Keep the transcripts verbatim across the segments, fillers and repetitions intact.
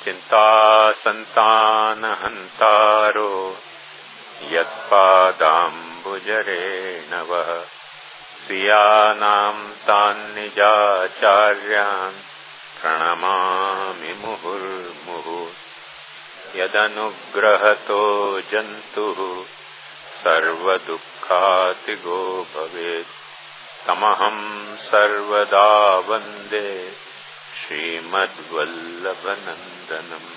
चिंता संतानहंतारो यत्पादाम्बुजरेणवः स्वीयानां तान्निजाचार्यान् प्रणमामि मुहुर्मुहुः यदनुग्रहतो जन्तुः सर्वदुःखातिगो भवेत् तमहं सर्वदा वन्दे श्रीमद्वल्लभनन्दनम्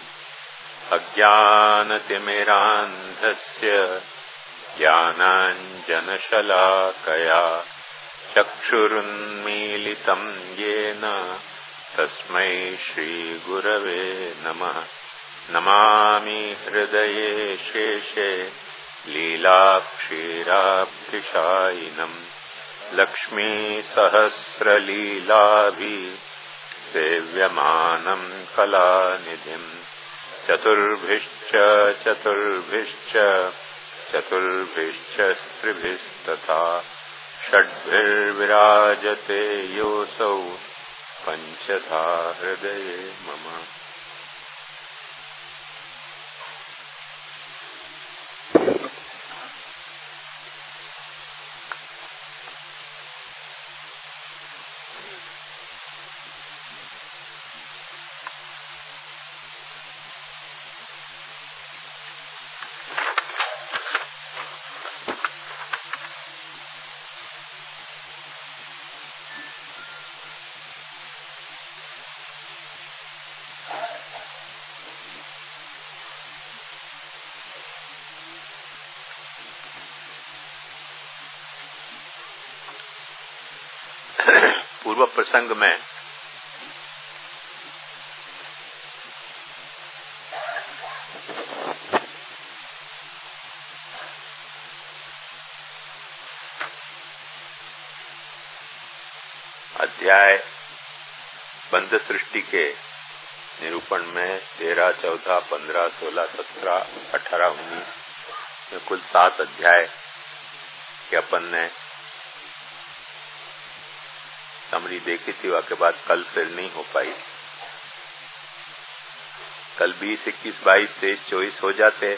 अज्ञानतिमिरान्धस्य ज्ञानाञ्जनशलाकया चक्षुरुन्मीलितं येन तस्मै श्रीगुरवे नमः। नमामि हृदये शेषे लीलाक्षीराब्धिशायिनम् लक्ष्मीसहस्रलीलाभि सेव्यमानं कलानिधिम् चतुर्भिश्च चतुर्भिश्च चतुर्भिश्च स्त्रिभिस्तथा षड्भिर्विराजते योऽसौ पञ्चधा हृदये मम। पूर्व प्रसंग में अध्याय बंध सृष्टि के निरूपण में तेरह, चौदह, पंद्रह, सोलह, सत्रह, अठारह, उन्नीस में कुल सात अध्याय के अपन ने समरी देखी थी। उसके बाद कल फिर नहीं हो पाई। कल बीस, इक्कीस, बाईस, तेईस, चौबीस हो जाते,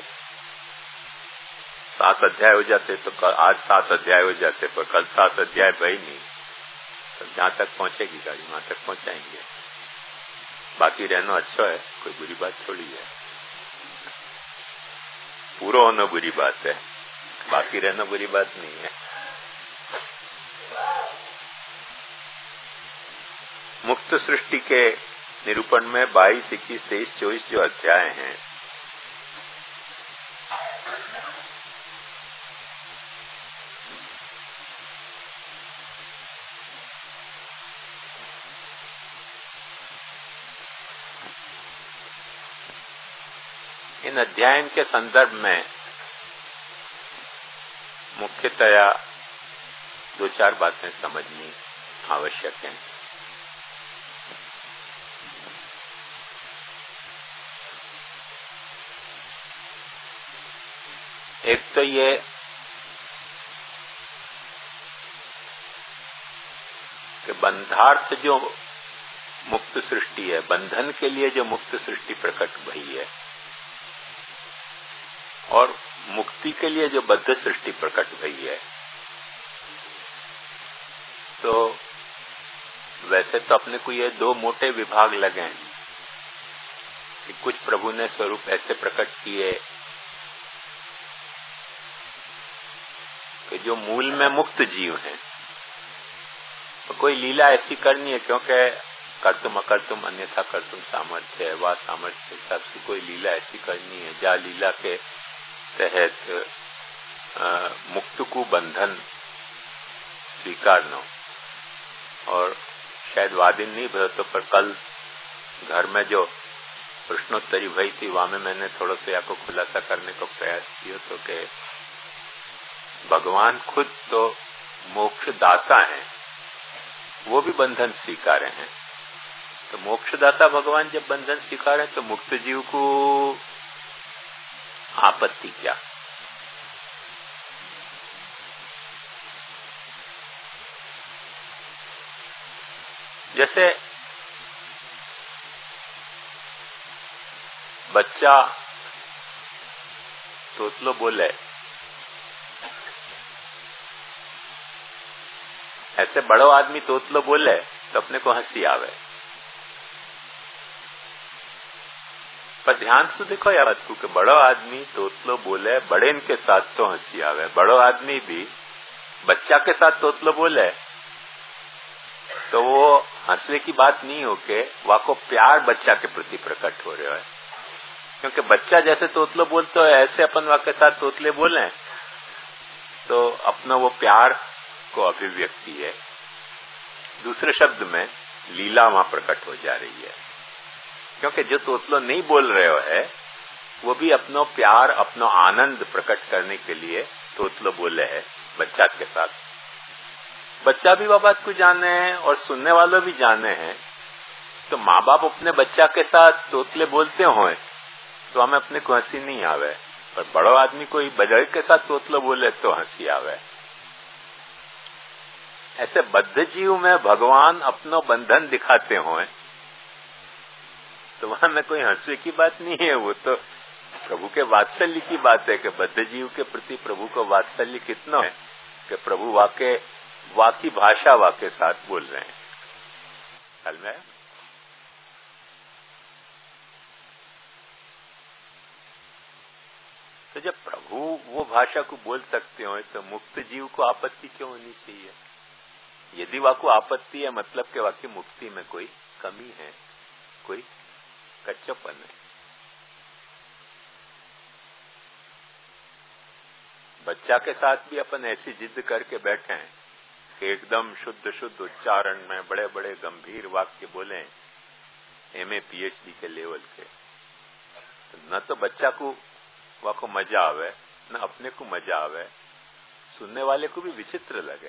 सात अध्याय हो जाते तो कल आज सात अध्याय हो जाते, पर कल सात अध्याय भाई नहीं। तो जहां तक पहुंचेगी गाड़ी वहां तक पहुंचाएंगे। बाकी रहना अच्छा है, कोई बुरी बात थोड़ी है। पूरा होना बुरी बात है, बाकी रहना बुरी बात नहीं है। मुक्त सृष्टि के निरूपण में बाईस, इक्कीस, तेईस, चौबीस जो अध्याय हैं, इन अध्यायन के संदर्भ में मुख्यतया दो चार बातें समझनी आवश्यक हैं। एक तो ये कि बंधार्थ जो मुक्त सृष्टि है, बंधन के लिए जो मुक्त सृष्टि प्रकट हुई है, और मुक्ति के लिए जो बद्ध सृष्टि प्रकट हुई है, तो वैसे तो अपने को ये दो मोटे विभाग लगे हैं कि कुछ प्रभु ने स्वरूप ऐसे प्रकट किए कि जो मूल में मुक्त जीव हैं, तो कोई लीला ऐसी करनी है, क्योंकि कर्तुम अकर्तुम अन्यथा कर्तुम सामर्थ्य है, वह सामर्थ्य के हिसाब से कोई लीला ऐसी करनी है जहाँ लीला के तहत मुक्त को बंधन स्वीकार न हो। और शायद वादिन नहीं भर तो पर कल घर में जो प्रश्नोत्तरी भई थी, वहां में मैंने थोड़ा सा आपको खुलासा करने को प्रयास किया तो कि भगवान खुद तो मोक्षदाता हैं, वो भी बंधन स्वीकारे हैं। तो मोक्षदाता भगवान जब बंधन स्वीकारे तो मुक्त जीव को आपत्ति क्या? जैसे बच्चा तोतलो बोले, ऐसे बड़ो आदमी तोतलो बोले तो अपने को हंसी आवे। पर ध्यान से देखो यार बात को कि बड़ो आदमी तोतलो बोले, बड़े इनके साथ तो हंसी आवे। बड़ो आदमी भी बच्चा के साथ तोतलो बोले तो वो हंसने की बात नहीं हो के वाको प्यार बच्चा के प्रति प्रकट हो रहा है। क्योंकि बच्चा जैसे तोतलो बोलते हो ऐसे अपन वाके साथ तोतले बोले तो अपना वो प्यार को अभिव्यक्ति है। दूसरे शब्द में लीला वहां प्रकट हो जा रही है। क्योंकि जो तोतलो नहीं बोल रहे हो है वो भी अपनो प्यार अपनो आनंद प्रकट करने के लिए तोतलो बोले है बच्चा के साथ। बच्चा भी वह बात को जाने हैं और सुनने वालों भी जाने हैं। तो माँ बाप अपने बच्चा के साथ तोतले बोलते हो तो हमें अपने को हंसी नहीं आवे, पर बड़ो आदमी कोई बड़े के साथ तोतलो बोले तो हंसी आवे। ऐसे बद्ध जीव में भगवान अपनो बंधन दिखाते हो तो वहां में कोई हंसने की बात नहीं है। वो तो प्रभु के वात्सल्य की बात है कि बद्ध जीव के प्रति प्रभु का वात्सल्य कितना है कि प्रभु वाके वाकी भाषा वाके साथ बोल रहे हैं। कल में तो जब प्रभु वो भाषा को बोल सकते हो तो मुक्त जीव को आपत्ति क्यों होनी चाहिए? यदि वाको आपत्ति है मतलब कि वाकी मुक्ति में कोई कमी है, कोई कच्चापन है। बच्चा के साथ भी अपन ऐसी जिद करके बैठे हैं कि एकदम शुद्ध शुद्ध उच्चारण में बड़े बड़े गंभीर वाक्य बोले, एमए पीएचडी के लेवल के, न तो बच्चा को वाको मजा आवे न अपने को मजा आवे, सुनने वाले को भी विचित्र लगे।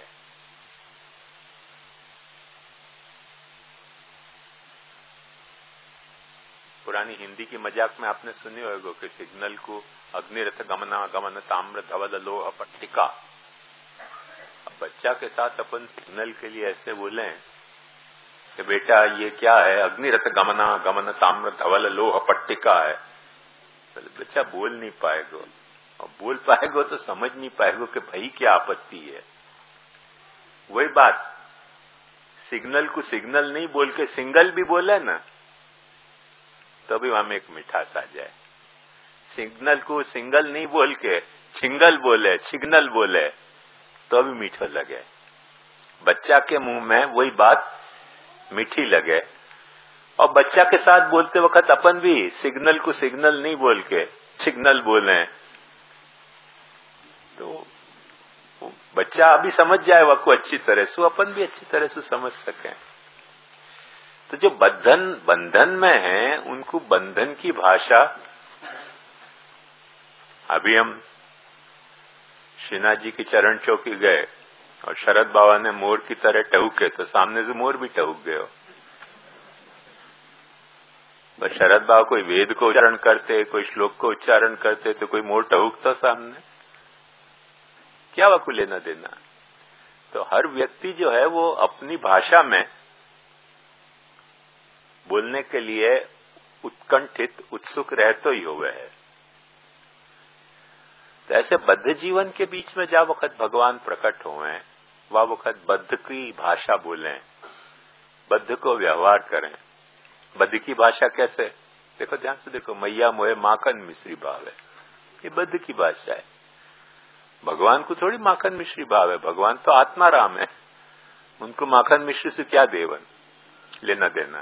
पुरानी हिंदी की मजाक में आपने सुनी होगा कि सिग्नल को अग्निरथ गमना गमन ताम्र धवल लोह पट्टिका। अब बच्चा के साथ अपन सिग्नल के लिए ऐसे बोले कि बेटा ये क्या है, अग्निरथ गमना गमन ताम्र धवल लोह पट्टिका है। तो बच्चा बोल नहीं पाएगा, और बोल पाएगा तो समझ नहीं पाएगा कि भाई क्या आपत्ति है। वही बात सिग्नल को सिग्नल नहीं बोल के सिंगल भी बोले ना तो भी वहां में एक मिठास आ जाए। सिग्नल को सिंगल नहीं बोल के छिंगल बोले, सिग्नल बोले तो भी मीठा लगे। बच्चा के मुंह में वही बात मीठी लगे। और बच्चा के साथ बोलते वक्त अपन भी सिग्नल को सिग्नल नहीं बोल के सिग्नल बोले तो बच्चा अभी समझ जाए वह को अच्छी तरह से, अपन भी अच्छी तरह से समझ सके। तो जो बंधन बंधन में है उनको बंधन की भाषा, अभी हम श्रीनाथ जी की चरण चौकी गए और शरद बाबा ने मोर की तरह टहूके तो सामने से मोर भी टहूक गए। बस शरद बाबा कोई वेद को उच्चारण करते, कोई श्लोक को उच्चारण करते तो कोई मोर टहूकता सामने, क्या वाकु लेना देना। तो हर व्यक्ति जो है वो अपनी भाषा में बोलने के लिए उत्कंठित उत्सुक रहते ही हुए है। तो ऐसे बद्ध जीवन के बीच में जब वक्त भगवान प्रकट हुए वह वक्त बद्ध की भाषा बोलें, बद्ध को व्यवहार करें। बद्ध की भाषा कैसे, देखो ध्यान से देखो, मैया मोहे माखन मिश्री भाव है, ये बद्ध की भाषा है। भगवान को थोड़ी माखन मिश्री भाव है, भगवान तो आत्मा राम है, उनको माखन मिश्री से क्या देवन लेना देना।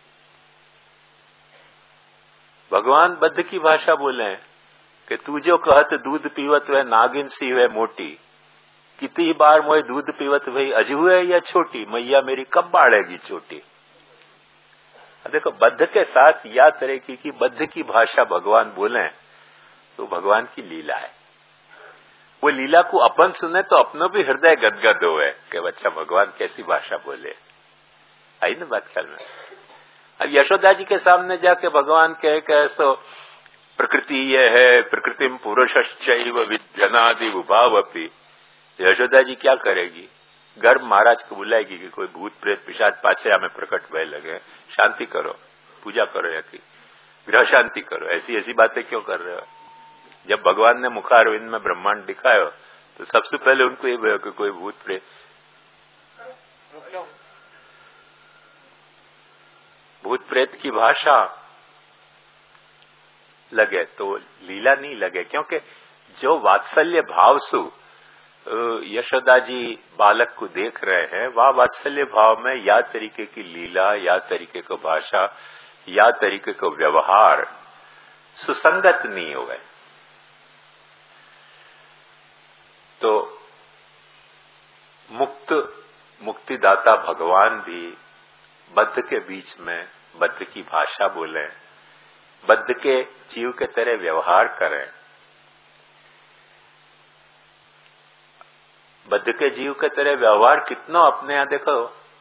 भगवान बद्ध की भाषा बोले कि तू जो कहत दूध पीवत वह नागिन सी वह मोटी, कितनी बार मोए दूध पीवत भाई अजहुए या छोटी, मैया मेरी कब बाढ़ेगी चोटी। देखो बद्ध के साथ या तरह की बद्ध की भाषा भगवान बोले तो भगवान की लीला है। वो लीला को अपन सुने तो अपनो भी हृदय गदगद होए कि बच्चा भगवान कैसी भाषा बोले। आई ना बात ख्याल में। अब यशोदा जी के सामने जाके भगवान कहे कि ऐसो प्रकृति ये है, प्रकृतिम पुरुषश्चैव विद्यनादि उभावपि। यशोदा जी क्या करेगी, गर्भ महाराज को बुलाएगी कि कोई भूत प्रेत पिशाच पाछे हमें प्रकट भय लगे, शांति करो, पूजा करो या की। ग्रह शांति करो, ऐसी ऐसी बातें क्यों कर रहे हो? जब भगवान ने मुखारविंद में ब्रह्मांड दिखाया तो सबसे पहले उनको ये भय कि कोई भूत प्रेत, भूत प्रेत की भाषा लगे तो लीला नहीं लगे, क्योंकि जो वात्सल्य भाव सु यशोदा जी बालक को देख रहे हैं, वह वात्सल्य भाव में या तरीके की लीला, या तरीके को भाषा, या तरीके को व्यवहार सुसंगत नहीं हो गए। तो मुक्त मुक्तिदाता भगवान भी बद्ध के बीच में बद्ध की भाषा बोले, बद्ध के जीव के तरह व्यवहार करें। बद्ध के जीव के तरह व्यवहार कितना अपने यहां देखो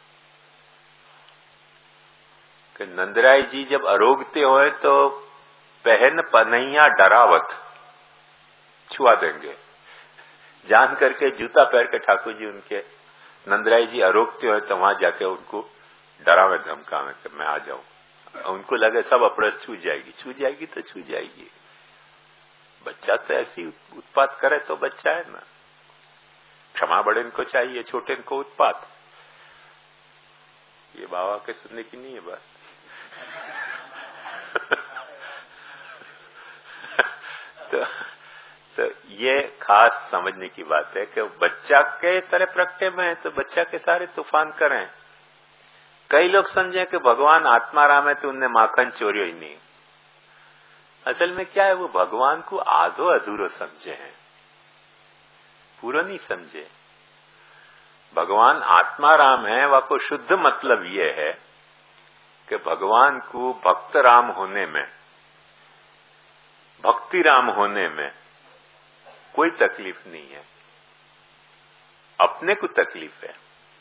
कि नंदराय जी जब अरोगते हुए तो पहन पनैया डरावत छुआ देंगे, जान करके जूता पैर के ठाकुर जी उनके नंदराय जी अरोगते हुए तो वहां जाके उनको डरावे धमकावे कि मैं आ जाऊं। उनको लगे सब अपरस छू जाएगी, छू जाएगी तो छू जाएगी। बच्चा तो ऐसी उत्पात करे तो बच्चा है ना, क्षमा बड़े इनको चाहिए, छोटे इनको उत्पात। ये बाबा के सुनने की नहीं है बात। तो, तो ये खास समझने की बात है कि बच्चा के तरह प्रकटे में है तो बच्चा के सारे तूफान करें। कई लोग समझे कि भगवान आत्माराम है तो उनने माखन चोरी ही नहीं। असल में क्या है, वो भगवान को आधो अधूरो समझे हैं, पूरा नहीं समझे। भगवान आत्माराम है, वह को शुद्ध मतलब ये है कि भगवान को भक्त राम होने में, भक्ति राम होने में कोई तकलीफ नहीं है। अपने को तकलीफ है,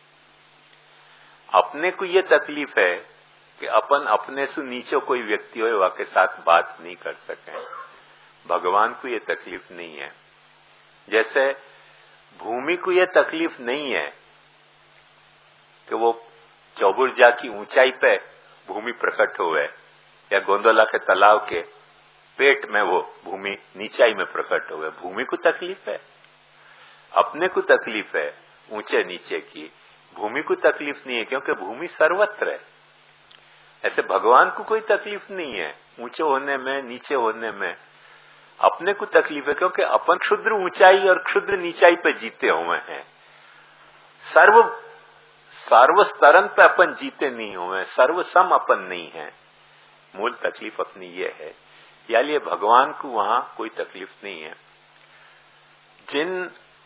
अपने को ये तकलीफ है कि अपन अपने से नीचे कोई व्यक्ति हो वह के साथ बात नहीं कर सके। भगवान को ये तकलीफ नहीं है। जैसे भूमि को ये तकलीफ नहीं है कि वो चौबुर्जा की ऊंचाई पे भूमि प्रकट हुए या गोंदोला के तालाब के पेट में वो भूमि नीचाई में प्रकट हुए। भूमि को तकलीफ है, अपने को तकलीफ है ऊंचे नीचे की, भूमि को तकलीफ नहीं है क्योंकि भूमि सर्वत्र है। ऐसे भगवान को कोई तकलीफ नहीं है ऊंचे होने में, नीचे होने में। अपने को तकलीफ है क्योंकि अपन क्षुद्र ऊंचाई और क्षुद्र नीचाई पे जीते हुए हैं। सर्व सर्व स्तरन पे अपन जीते नहीं हुए, सर्व सम अपन नहीं है। मूल तकलीफ अपनी ये है। या लिए भगवान को वहां कोई तकलीफ नहीं है। जिन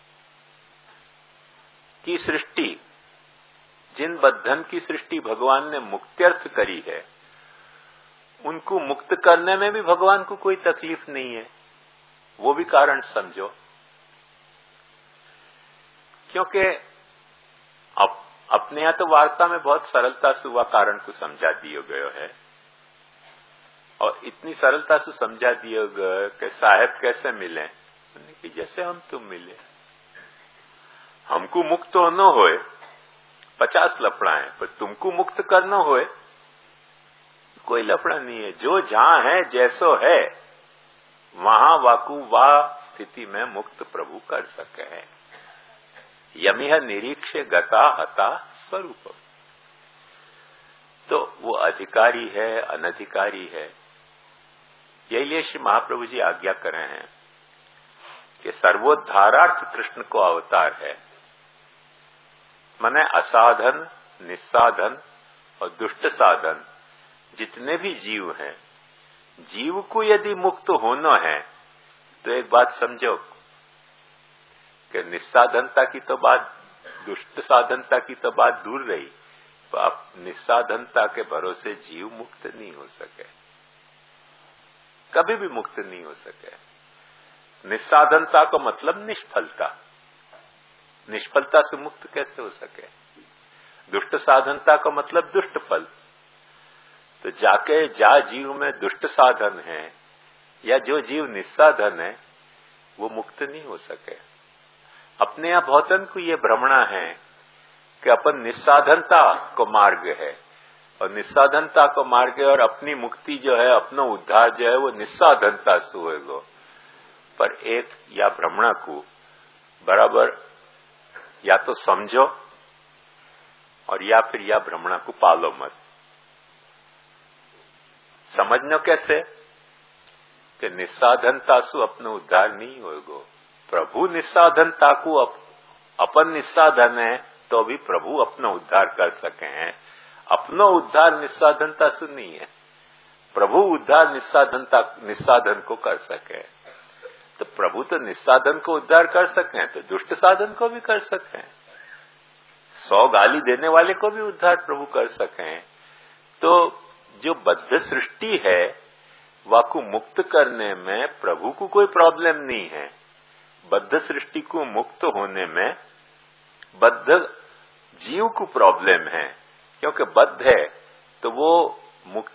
की सृष्टि, जिन बद्धन की सृष्टि भगवान ने मुक्त्यर्थ करी है, उनको मुक्त करने में भी भगवान को कोई तकलीफ नहीं है। वो भी कारण समझो, क्योंकि अब अपने यहां तो वार्ता में बहुत सरलता से हुआ कारण को समझा दिया गया है, और इतनी सरलता से समझा दिया गया कि साहेब कैसे मिले, कि जैसे हम तुम मिले। हमको मुक्त होना होए पचास लफड़ा है, पर तुमको मुक्त करना होए कोई लफड़ा नहीं है। जो जहां है जैसो है वहां वाकु वाह स्थिति में मुक्त प्रभु कर सके हैं। यमिह निरीक्ष गता हता स्वरूप। तो वो अधिकारी है, अनधिकारी है। यही लिए श्री महाप्रभु जी आज्ञा करे हैं कि सर्वोद्धारार्थ कृष्ण को अवतार है। माने असाधन, निस्साधन और दुष्ट साधन जितने भी जीव हैं, जीव को यदि मुक्त होना है तो एक बात समझो कि निस्साधनता की तो बात, दुष्ट साधनता की तो बात दूर रही, तो आप निस्साधनता के भरोसे जीव मुक्त नहीं हो सके, कभी भी मुक्त नहीं हो सके। निस्साधनता का मतलब निष्फलता, निष्फलता से मुक्त कैसे हो सके। दुष्ट साधनता का मतलब दुष्ट फल। तो जाके जा जीव में दुष्ट साधन है या जो जीव निस्साधन है वो मुक्त नहीं हो सके। अपने यहां बहुतन को ये भ्रमणा है कि अपन निस्साधनता को मार्ग है, और निस्साधनता को मार के और अपनी मुक्ति जो है, अपना उद्धार जो है वो निस्साधनता से होएगा। पर एक या भ्रमणा को बराबर या तो समझो और या फिर या भ्रमणा को पालो मत। समझनो कैसे कि निस्साधनता से अपना उद्धार नहीं होएगा। प्रभु निस्साधनता को अप, अपन निस्साधन है तो भी प्रभु अपना उद्धार कर सके हैं। अपना उद्धार निस्साधनता से नहीं है, प्रभु उद्धार निस्साधनता निस्साधन को कर सके। तो प्रभु तो निस्साधन को उद्धार कर सके तो दुष्ट साधन को भी कर सके, सौ गाली देने वाले को भी उद्धार प्रभु कर सके। तो जो बद्ध सृष्टि है वाको मुक्त करने में प्रभु को कोई प्रॉब्लम नहीं है। बद्ध सृष्टि को मुक्त होने में बद्ध जीव को प्रॉब्लम है, क्योंकि बद्ध है तो वो मुक्त